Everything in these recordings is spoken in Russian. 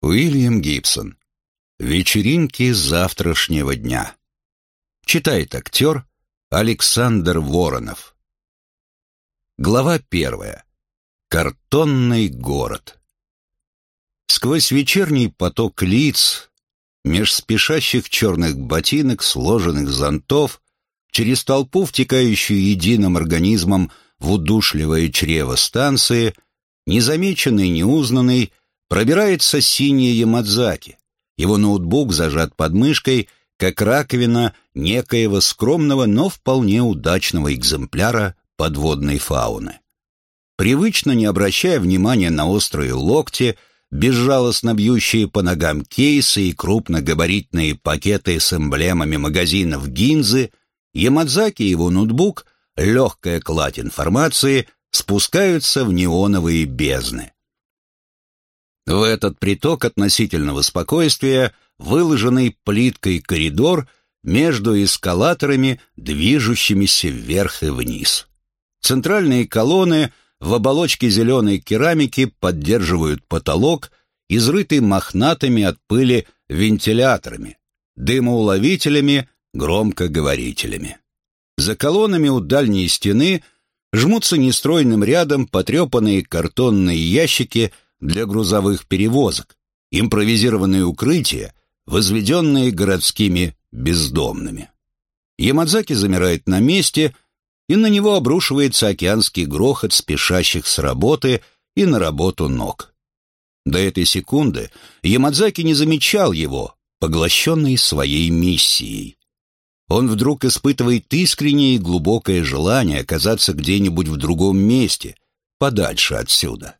Уильям Гибсон. Вечеринки завтрашнего дня. Читает актер Александр Воронов. Глава 1. Картонный город. Сквозь вечерний поток лиц, меж спешащих черных ботинок, сложенных зонтов, через толпу, втекающую единым организмом в удушливое чрево станции, незамеченный, неузнанный, пробирается синий Ямадзаки. Его ноутбук зажат под мышкой, как раковина некоего скромного, но вполне удачного экземпляра подводной фауны. Привычно не обращая внимания на острые локти, безжалостно бьющие по ногам кейсы и крупногабаритные пакеты с эмблемами магазинов Гинзы, Ямадзаки и его ноутбук, легкая кладь информации, спускаются в неоновые бездны. В этот приток относительного спокойствия выложенный плиткой коридор между эскалаторами, движущимися вверх и вниз. Центральные колонны в оболочке зеленой керамики поддерживают потолок, изрытый мохнатыми от пыли вентиляторами, дымоуловителями, громкоговорителями. За колоннами у дальней стены жмутся нестройным рядом потрепанные картонные ящики для грузовых перевозок, импровизированные укрытия, возведенные городскими бездомными. Ямадзаки замирает на месте, и на него обрушивается океанский грохот спешащих с работы и на работу ног. До этой секунды Ямадзаки не замечал его, поглощенный своей миссией. Он вдруг испытывает искреннее и глубокое желание оказаться где-нибудь в другом месте, подальше отсюда.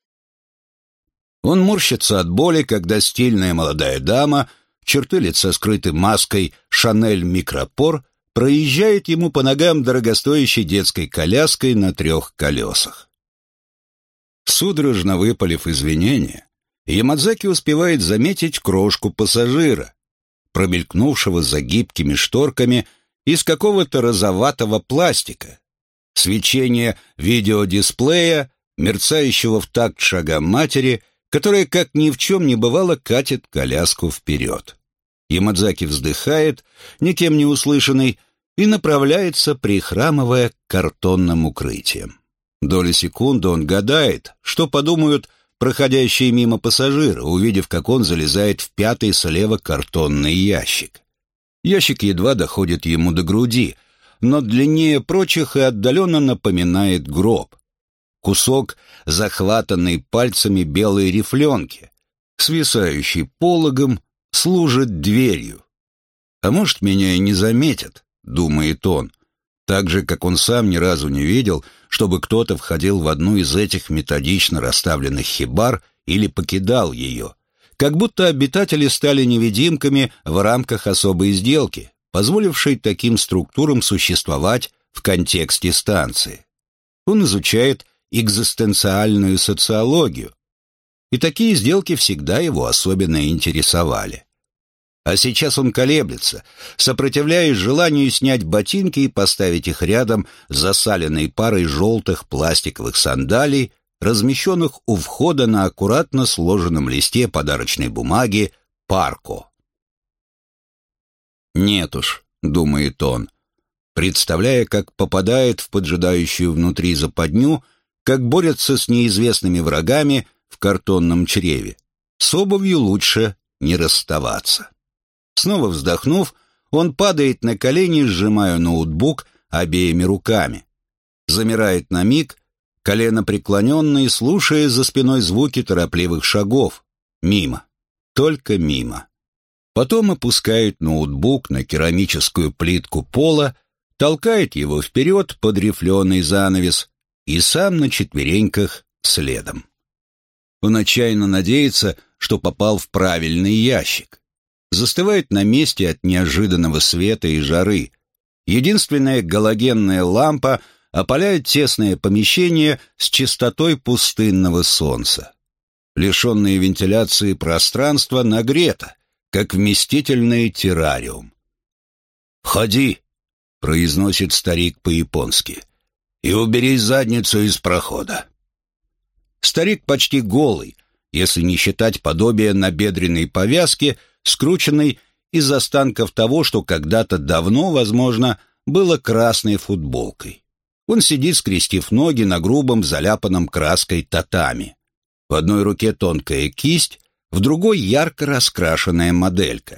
Он морщится от боли, когда стильная молодая дама, черты лица скрыты маской «Шанель Микропор», проезжает ему по ногам дорогостоящей детской коляской на 3 колесах. Судорожно выпалив извинения, Ямадзаки успевает заметить крошку пассажира, промелькнувшего за гибкими шторками из какого-то розоватого пластика, свечение видеодисплея, мерцающего в такт шагам матери, которая, как ни в чем не бывало, катит коляску вперед. Ямадзаки вздыхает, никем не услышанный, и направляется, прихрамывая, к картонным укрытиям. Доли секунды он гадает, что подумают проходящие мимо пассажиры, увидев, как он залезает в 5-й слева картонный ящик. Ящик едва доходит ему до груди, но длиннее прочих и отдаленно напоминает гроб. Кусок, захватанный пальцами белой рифленки, свисающий пологом, служит дверью. «А может, меня и не заметят», — думает он, так же, как он сам ни разу не видел, чтобы кто-то входил в одну из этих методично расставленных хибар или покидал ее, как будто обитатели стали невидимками в рамках особой сделки, позволившей таким структурам существовать в контексте станции. Он изучает экзистенциальную социологию, и такие сделки всегда его особенно интересовали. А сейчас он колеблется, сопротивляясь желанию снять ботинки и поставить их рядом с засаленной парой желтых пластиковых сандалий, размещенных у входа на аккуратно сложенном листе подарочной бумаги «Парко». «Нет уж», — думает он, представляя, как попадает в поджидающую внутри западню, как борется с неизвестными врагами в картонном чреве. С обувью лучше не расставаться. Снова вздохнув, он падает на колени, сжимая ноутбук обеими руками. Замирает на миг, колено преклоненное, слушая за спиной звуки торопливых шагов. Мимо. Только мимо. Потом опускает ноутбук на керамическую плитку пола, толкает его вперед под рифленый занавес и сам на четвереньках следом. Он отчаянно надеется, что попал в правильный ящик. Застывает на месте от неожиданного света и жары. Единственная галогенная лампа опаляет тесное помещение с чистотой пустынного солнца. Лишенное вентиляции пространство нагрето, как вместительный террариум. «Входи», — произносит старик по-японски, — «и убери задницу из прохода». Старик почти голый, если не считать подобия набедренной повязки, скрученной из останков того, что когда-то давно, возможно, было красной футболкой. Он сидит, скрестив ноги на грубом, заляпанном краской татами. В одной руке тонкая кисть, в другой ярко раскрашенная моделька.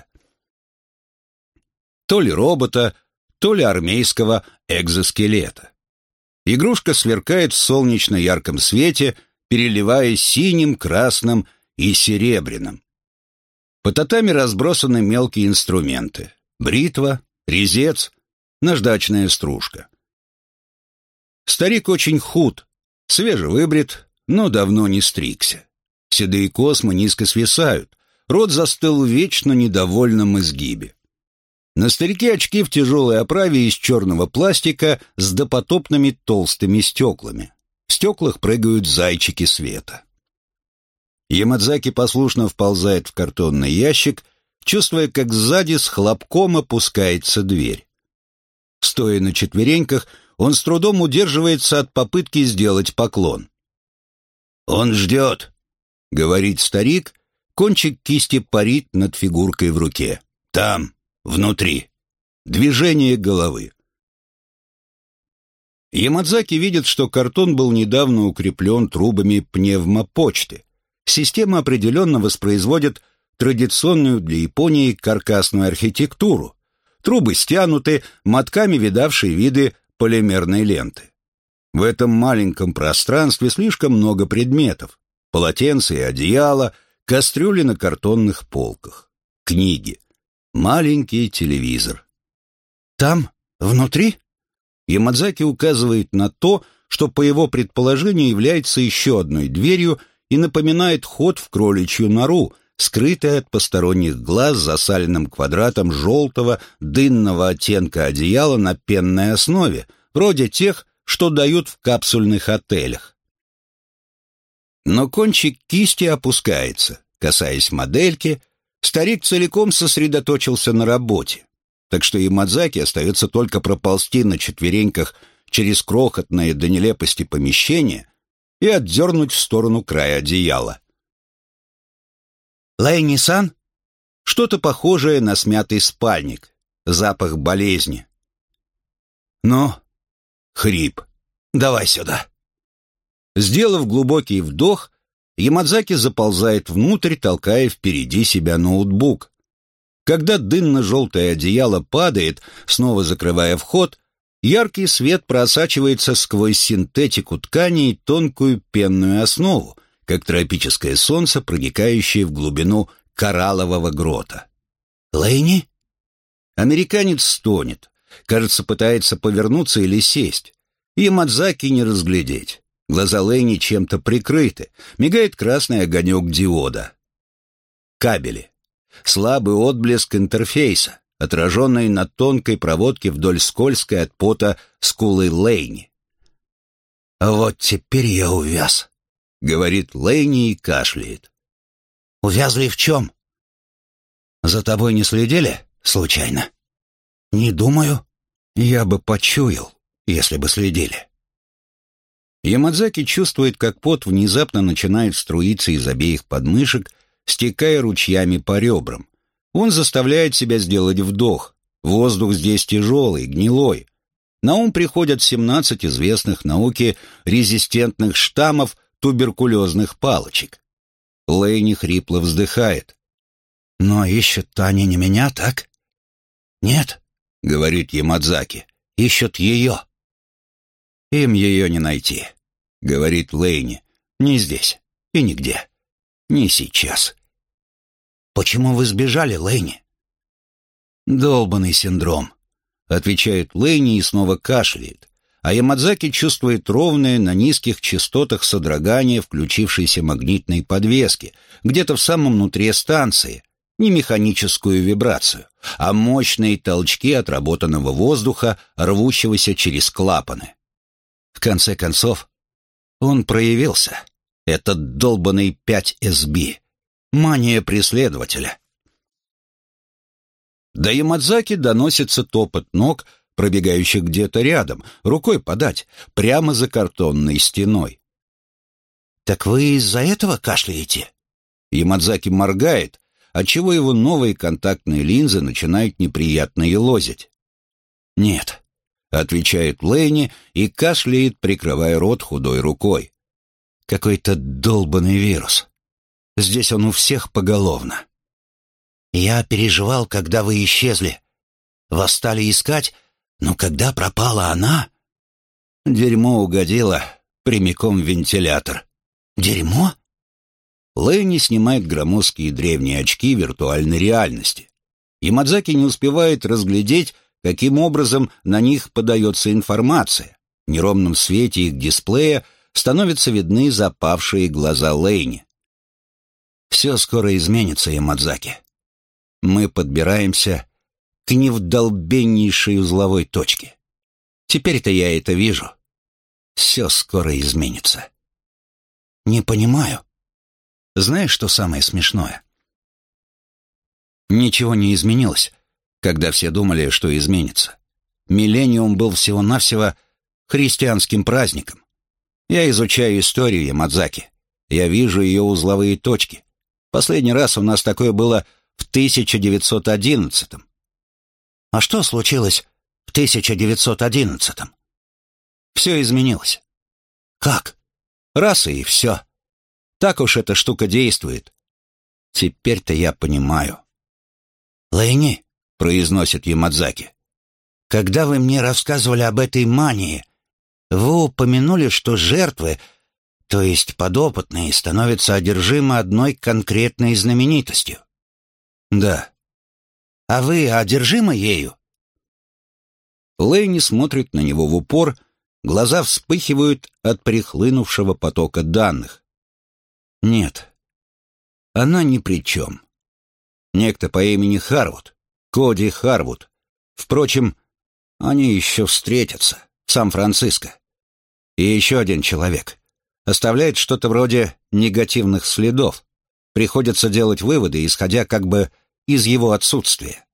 То ли робота, то ли армейского экзоскелета. Игрушка сверкает в солнечно-ярком свете, переливаясь синим, красным и серебряным. По татами разбросаны мелкие инструменты. Бритва, резец, наждачная стружка. Старик очень худ, свежевыбрит, но давно не стригся. Седые космы низко свисают, рот застыл в вечно недовольном изгибе. На старике очки в тяжелой оправе из черного пластика с допотопными толстыми стеклами. В стеклах прыгают зайчики света. Ямадзаки послушно вползает в картонный ящик, чувствуя, как сзади с хлопком опускается дверь. Стоя на четвереньках, он с трудом удерживается от попытки сделать поклон. «Он ждет», — говорит старик, кончик кисти парит над фигуркой в руке. «Там, внутри». Движение головы. Ямадзаки видит, что картон был недавно укреплен трубами пневмопочты. Система определенно воспроизводит традиционную для Японии каркасную архитектуру. Трубы стянуты, мотками видавшие виды полимерной ленты. В этом маленьком пространстве слишком много предметов. Полотенца и одеяла, кастрюли на картонных полках, книги, маленький телевизор. «Там, внутри?» Ямадзаки указывает на то, что по его предположению является еще одной дверью и напоминает ход в кроличью нору, скрытая от посторонних глаз засаленным квадратом желтого дынного оттенка одеяла на пенной основе, вроде тех, что дают в капсульных отелях. Но кончик кисти опускается, касаясь модельки, старик целиком сосредоточился на работе. Так что Ямадзаки остается только проползти на четвереньках через крохотное до нелепости помещение и отдернуть в сторону края одеяла. «Лэйни-сан?» Что-то похожее на смятый спальник, запах болезни. «Ну?» Хрип. «Давай сюда». Сделав глубокий вдох, Ямадзаки заползает внутрь, толкая впереди себя ноутбук. Когда дынно-желтое одеяло падает, снова закрывая вход, яркий свет просачивается сквозь синтетику ткани и тонкую пенную основу, как тропическое солнце, проникающее в глубину кораллового грота. «Лэйни?» Американец стонет. Кажется, пытается повернуться или сесть. Ямадзаки не разглядеть. Глаза Лэйни чем-то прикрыты. Мигает красный огонек диода. Кабели. Слабый отблеск интерфейса, отраженный на тонкой проводке вдоль скользкой от пота скулы Лэйни. «Вот теперь я увяз», — говорит Лэйни и кашляет. «Увязли в чем?» «За тобой не следили, случайно?» «Не думаю. Я бы почуял, если бы следили». Ямадзаки чувствует, как пот внезапно начинает струиться из обеих подмышек, стекая ручьями по ребрам. Он заставляет себя сделать вдох. Воздух здесь тяжелый, гнилой. На ум приходят 17 известных науке резистентных штаммов туберкулезных палочек. Лэйни хрипло вздыхает. «Но ищут-то они не меня, так?» «Нет», — говорит Ямадзаки, — «ищут ее». «Им ее не найти», — говорит Лэйни. «Не здесь и нигде. Не сейчас». «Почему вы сбежали, Лэйни?» «Долбанный синдром», — отвечает Лэйни и снова кашляет, а Ямадзаки чувствует ровное на низких частотах содрогание включившейся магнитной подвески, где-то в самом нутре станции, не механическую вибрацию, а мощные толчки отработанного воздуха, рвущегося через клапаны. В конце концов, он проявился, этот долбанный 5SB, мания преследователя. До Ямадзаки доносится топот ног, пробегающих где-то рядом, рукой подать, прямо за картонной стеной. «Так вы из-за этого кашляете?» Ямадзаки моргает, отчего его новые контактные линзы начинают неприятно елозить. «Нет», — отвечает Лэйни и кашляет, прикрывая рот худой рукой. «Какой-то долбанный вирус. Здесь он у всех поголовно». «Я переживал, когда вы исчезли. Вас стали искать, но когда пропала она...» Дерьмо угодило прямиком в вентилятор. «Дерьмо?» Лэйни снимает громоздкие древние очки виртуальной реальности. Ямадзаки не успевает разглядеть, каким образом на них подается информация. В неровном свете их дисплея становятся видны запавшие глаза Лэйни. «Все скоро изменится, Ямадзаки. Мы подбираемся к невдолбеннейшей узловой точке. Теперь-то я это вижу. Все скоро изменится». «Не понимаю». Знаешь, что самое смешное? Ничего не изменилось, когда все думали, что изменится. Миллениум был всего-навсего христианским праздником. Я изучаю историю Ямадзаки. Я вижу ее узловые точки. Последний раз у нас такое было в 1911-м. А что случилось в 1911-м? Все изменилось. Как? Раз и все. Так уж эта штука действует. Теперь-то я понимаю. «Лэйни», — произносит Ямадзаки, — «когда вы мне рассказывали об этой мании, вы упомянули, что жертвы, то есть подопытные, становятся одержимы одной конкретной знаменитостью». «Да». «А вы одержимы ею?» Лэйни смотрит на него в упор, глаза вспыхивают от прихлынувшего потока данных. Нет, она ни при чем. Некто по имени Харвуд, Коди Харвуд. Впрочем, они еще встретятся в Сан-Франциско. И еще один человек. Оставляет что-то вроде негативных следов. Приходится делать выводы, исходя как бы из его отсутствия.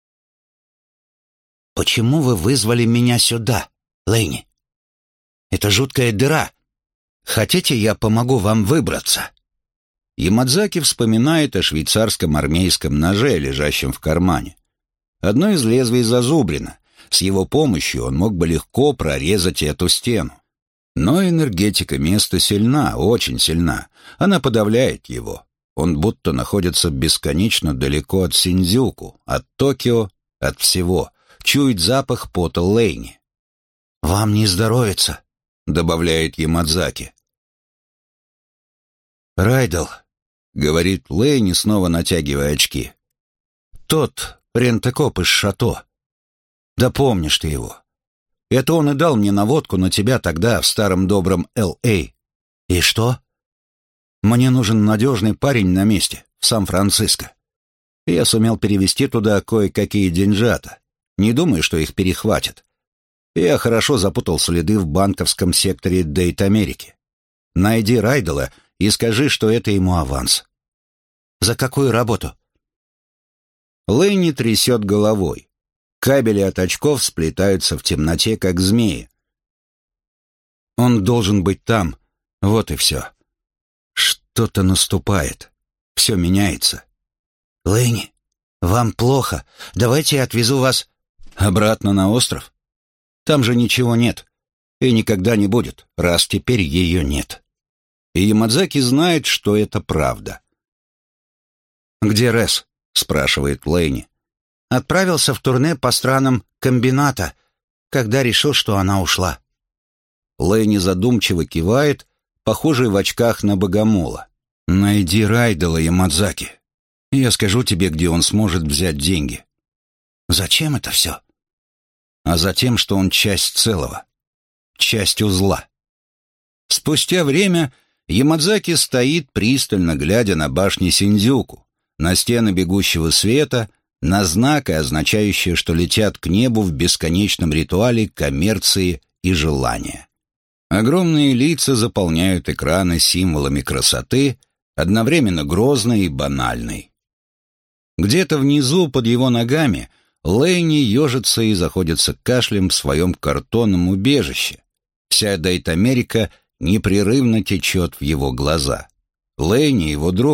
«Почему вы вызвали меня сюда, Лэйни? Это жуткая дыра. Хотите, я помогу вам выбраться?» Ямадзаки вспоминает о швейцарском армейском ноже, лежащем в кармане. Одно из лезвий зазубрено. С его помощью он мог бы легко прорезать эту стену. Но энергетика места сильна, очень сильна. Она подавляет его. Он будто находится бесконечно далеко от Синдзюку, от Токио, от всего. Чует запах пота Лэйни. «Вам не здоровится», — добавляет Ямадзаки. «Райдл», — говорит Лэйни, снова натягивая очки. «Тот рентекоп из шато. Да помнишь ты его. Это он и дал мне наводку на тебя тогда в старом добром Л.А. И что?» «Мне нужен надежный парень на месте, в Сан-Франциско. Я сумел перевести туда кое-какие деньжата. Не думаю, что их перехватят. Я хорошо запутал следы в банковском секторе Дейт-Америки. Найди Райдела и скажи, что это ему аванс». «За какую работу?» Лэйни трясет головой. Кабели от очков сплетаются в темноте, как змеи. Он должен быть там. Вот и все. Что-то наступает. Все меняется. «Лэйни, вам плохо. Давайте я отвезу вас...» «Обратно на остров? Там же ничего нет. И никогда не будет, раз теперь ее нет». И Ямадзаки знает, что это правда. «Где Рэс?» — спрашивает Лэйни. «Отправился в турне по странам комбината, когда решил, что она ушла». Лэйни задумчиво кивает, похожий в очках на богомола. «Найди Райдела, Ямадзаки. Я скажу тебе, где он сможет взять деньги». «Зачем это все?» «А затем, что он часть целого. Часть узла». Спустя время Ямадзаки стоит, пристально глядя на башни Синдзюку, на стены бегущего света, на знаки, означающие, что летят к небу в бесконечном ритуале коммерции и желания. Огромные лица заполняют экраны символами красоты, одновременно грозной и банальной. Где-то внизу, под его ногами, Лэйни ежится и заходится кашлем в своем картонном убежище. Вся Дейт-Америка непрерывно течет в его глаза. Лэйни, его друг,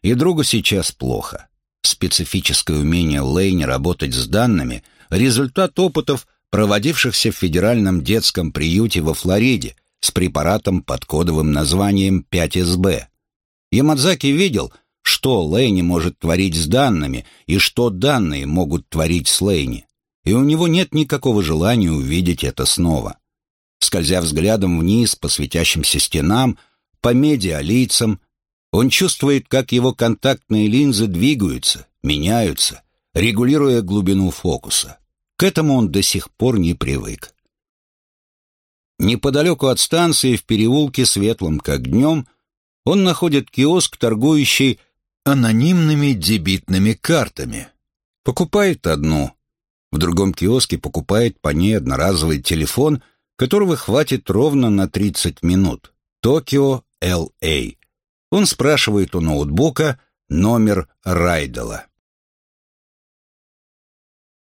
и другу сейчас плохо. Специфическое умение Лэйни работать с данными – результат опытов, проводившихся в федеральном детском приюте во Флориде с препаратом под кодовым названием 5СБ. Ямадзаки видел, что Лэйни может творить с данными и что данные могут творить с Лэйни, и у него нет никакого желания увидеть это снова. Скользя взглядом вниз по светящимся стенам, по медиалицам, он чувствует, как его контактные линзы двигаются, меняются, регулируя глубину фокуса. К этому он до сих пор не привык. Неподалеку от станции, в переулке, светлом как днем, он находит киоск, торгующий анонимными дебитными картами. Покупает одну. В другом киоске покупает по ней одноразовый телефон, которого хватит ровно на 30 минут. Токио, Л.А. Он спрашивает у ноутбука номер Райдела.